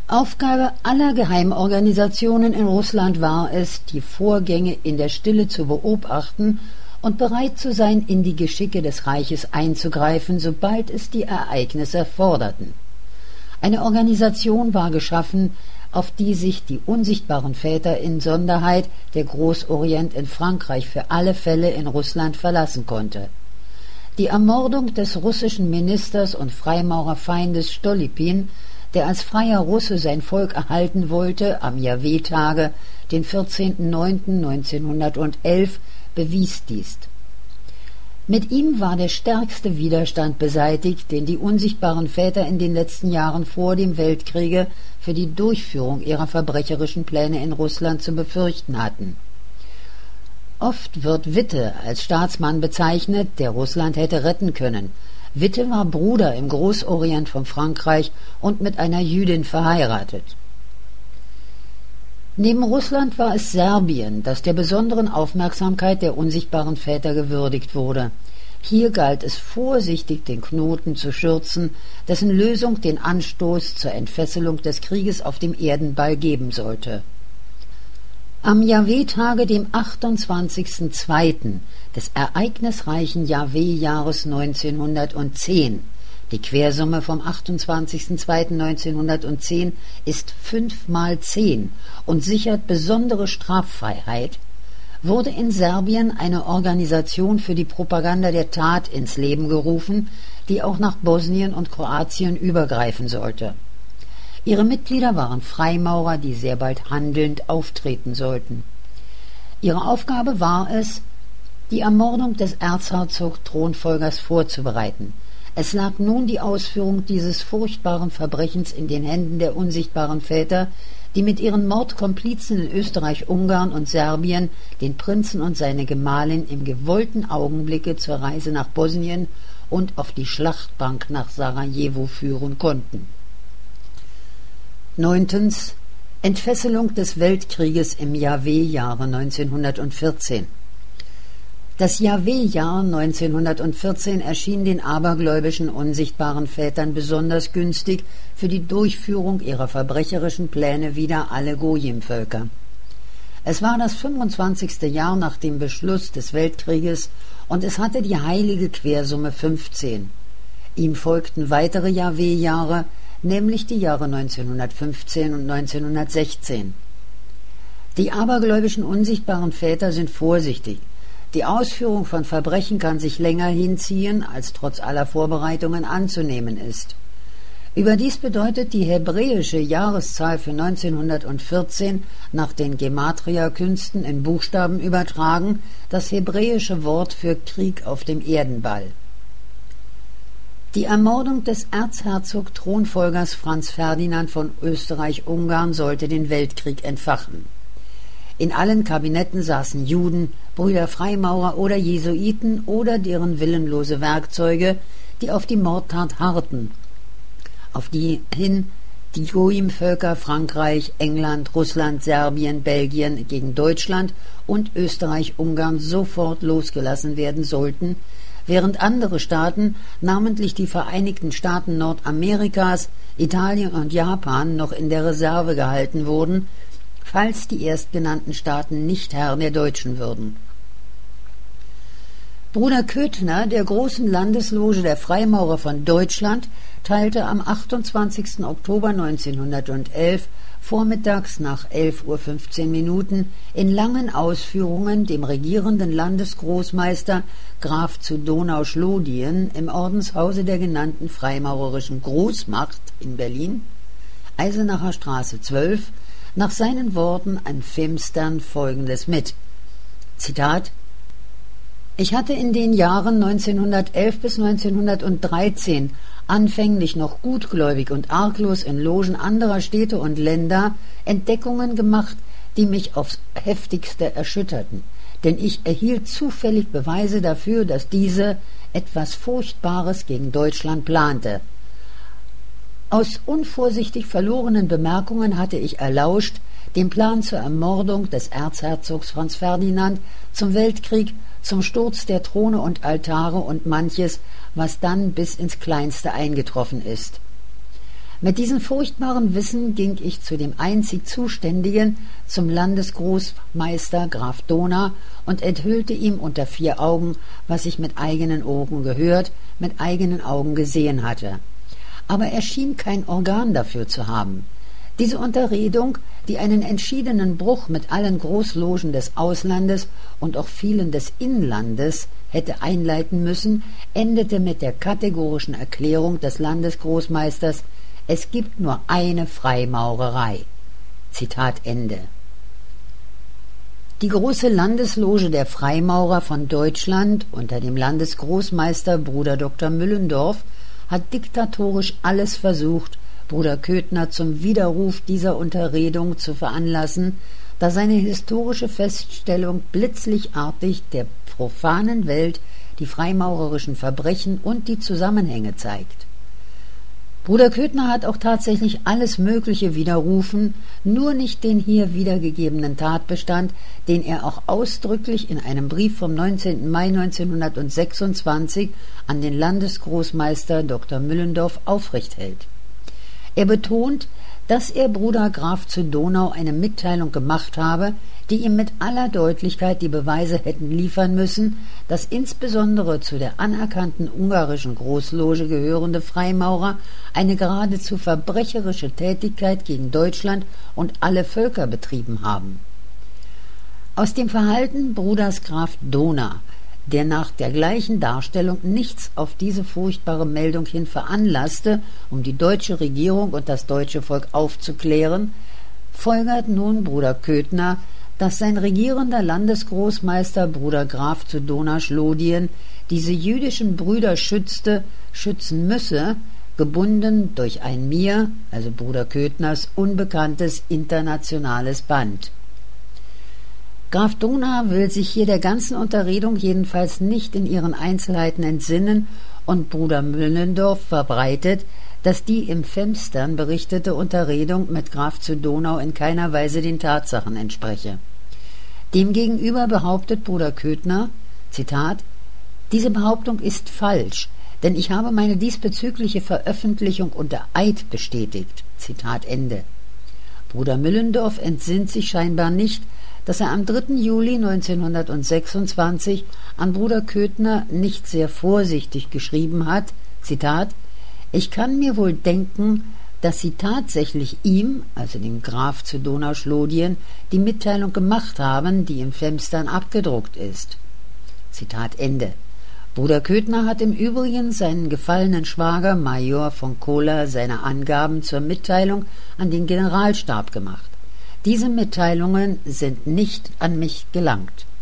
Aufgabe aller Geheimorganisationen in Russland war es, die Vorgänge in der Stille zu beobachten und bereit zu sein, in die Geschicke des Reiches einzugreifen, sobald es die Ereignisse forderten. Eine Organisation war geschaffen, auf die sich die unsichtbaren Väter, insonderheit der Großorient in Frankreich, für alle Fälle in Russland verlassen konnte. Die Ermordung des russischen Ministers und Freimaurerfeindes Stolypin, der als freier Russe sein Volk erhalten wollte, am Jahrweh-Tage, den 14.09.1911, bewies dies. Mit ihm war der stärkste Widerstand beseitigt, den die unsichtbaren Väter in den letzten Jahren vor dem Weltkriege für die Durchführung ihrer verbrecherischen Pläne in Russland zu befürchten hatten. Oft wird Witte als Staatsmann bezeichnet, der Russland hätte retten können. Witte war Bruder im Großorient von Frankreich und mit einer Jüdin verheiratet. Neben Russland war es Serbien, das der besonderen Aufmerksamkeit der unsichtbaren Väter gewürdigt wurde. Hier galt es vorsichtig, den Knoten zu schürzen, dessen Lösung den Anstoß zur Entfesselung des Krieges auf dem Erdenball geben sollte. Am Jahrweh-Tage, dem 28.02. des ereignisreichen Jahrweh-Jahres 1910, die Quersumme vom 28.02.1910 ist 5 mal 10 und sichert besondere Straffreiheit, wurde in Serbien eine Organisation für die Propaganda der Tat ins Leben gerufen, die auch nach Bosnien und Kroatien übergreifen sollte. Ihre Mitglieder waren Freimaurer, die sehr bald handelnd auftreten sollten. Ihre Aufgabe war es, die Ermordung des Erzherzog-Thronfolgers vorzubereiten. Es lag nun die Ausführung dieses furchtbaren Verbrechens in den Händen der unsichtbaren Väter, die mit ihren Mordkomplizen in Österreich, Ungarn und Serbien den Prinzen und seine Gemahlin im gewollten Augenblicke zur Reise nach Bosnien und auf die Schlachtbank nach Sarajevo führen konnten. 9. Entfesselung des Weltkrieges im Jahrweh-Jahre 1914. Das Jahrweh-Jahr 1914 erschien den abergläubischen unsichtbaren Vätern besonders günstig für die Durchführung ihrer verbrecherischen Pläne wider alle Gojim-Völker. Es war das 25. Jahr nach dem Beschluss des Weltkrieges und es hatte die heilige Quersumme 15. Ihm folgten weitere Jahrweh-Jahre, nämlich die Jahre 1915 und 1916. Die abergläubischen unsichtbaren Väter sind vorsichtig. Die Ausführung von Verbrechen kann sich länger hinziehen, als trotz aller Vorbereitungen anzunehmen ist. Überdies bedeutet die hebräische Jahreszahl für 1914 nach den Gematria-Künsten in Buchstaben übertragen das hebräische Wort für Krieg auf dem Erdenball. Die Ermordung des Erzherzog-Thronfolgers Franz Ferdinand von Österreich-Ungarn sollte den Weltkrieg entfachen. In allen Kabinetten saßen Juden, Brüder Freimaurer oder Jesuiten oder deren willenlose Werkzeuge, die auf die Mordtat harrten, auf die hin die Gojim-Völker Frankreich, England, Russland, Serbien, Belgien gegen Deutschland und Österreich-Ungarn sofort losgelassen werden sollten, während andere Staaten, namentlich die Vereinigten Staaten Nordamerikas, Italien und Japan, noch in der Reserve gehalten wurden, falls die erstgenannten Staaten nicht Herr der Deutschen würden. Bruder Köthner, der großen Landesloge der Freimaurer von Deutschland, teilte am 28. Oktober 1911 vormittags nach 11:15 Uhr in langen Ausführungen dem regierenden Landesgroßmeister Graf zu Donauschlodien im Ordenshause der genannten freimaurerischen Großmacht in Berlin, Eisenacher Straße 12, nach seinen Worten an Femstern Folgendes mit. Zitat: Ich hatte in den Jahren 1911 bis 1913 anfänglich noch gutgläubig und arglos in Logen anderer Städte und Länder Entdeckungen gemacht, die mich aufs heftigste erschütterten, denn ich erhielt zufällig Beweise dafür, dass diese etwas Furchtbares gegen Deutschland plante. Aus unvorsichtig verlorenen Bemerkungen hatte ich erlauscht, den Plan zur Ermordung des Erzherzogs Franz Ferdinand, zum Weltkrieg, zum Sturz der Throne und Altare und manches, was dann bis ins Kleinste eingetroffen ist. Mit diesem furchtbaren Wissen ging ich zu dem einzig Zuständigen, zum Landesgroßmeister Graf Dohna, und enthüllte ihm unter 4 Augen, was ich mit eigenen Ohren gehört, mit eigenen Augen gesehen hatte. Aber er schien kein Organ dafür zu haben. Diese Unterredung, die einen entschiedenen Bruch mit allen Großlogen des Auslandes und auch vielen des Inlandes hätte einleiten müssen, endete mit der kategorischen Erklärung des Landesgroßmeisters: Es gibt nur eine Freimaurerei. Zitat Ende. Die große Landesloge der Freimaurer von Deutschland unter dem Landesgroßmeister Bruder Dr. Müllendorf hat diktatorisch alles versucht, Bruder Köthner zum Widerruf dieser Unterredung zu veranlassen, da seine historische Feststellung blitzlichtartig der profanen Welt die freimaurerischen Verbrechen und die Zusammenhänge zeigt. Bruder Köthner hat auch tatsächlich alles Mögliche widerrufen, nur nicht den hier wiedergegebenen Tatbestand, den er auch ausdrücklich in einem Brief vom 19. Mai 1926 an den Landesgroßmeister Dr. Müllendorf aufrecht hält. Er betont, dass er Bruder Graf zu Donau eine Mitteilung gemacht habe, die ihm mit aller Deutlichkeit die Beweise hätten liefern müssen, dass insbesondere zu der anerkannten ungarischen Großloge gehörende Freimaurer eine geradezu verbrecherische Tätigkeit gegen Deutschland und alle Völker betrieben haben. Aus dem Verhalten Bruders Graf Dohna, der nach der gleichen Darstellung nichts auf diese furchtbare Meldung hin veranlasste, um die deutsche Regierung und das deutsche Volk aufzuklären, folgert nun Bruder Köthner, dass sein regierender Landesgroßmeister Bruder Graf zu Donauschlodien diese jüdischen Brüder schützen müsse, gebunden durch ein mir, also Bruder Köthners, unbekanntes internationales Band. Graf Dohna will sich hier der ganzen Unterredung jedenfalls nicht in ihren Einzelheiten entsinnen, und Bruder Müllendorf verbreitet, dass die im Femstern berichtete Unterredung mit Graf zu Donau in keiner Weise den Tatsachen entspreche. Demgegenüber behauptet Bruder Köthner, Zitat, diese Behauptung ist falsch, denn ich habe meine diesbezügliche Veröffentlichung unter Eid bestätigt. Zitat Ende. Bruder Müllendorf entsinnt sich scheinbar nicht, dass er am 3. Juli 1926 an Bruder Köthner nicht sehr vorsichtig geschrieben hat, Zitat, ich kann mir wohl denken, dass Sie tatsächlich ihm, also dem Graf zu Donauschlodien, die Mitteilung gemacht haben, die im Femstern abgedruckt ist. Zitat Ende. Bruder Köthner hat im Übrigen seinen gefallenen Schwager Major von Kohler seine Angaben zur Mitteilung an den Generalstab gemacht. Diese Mitteilungen sind nicht an mich gelangt.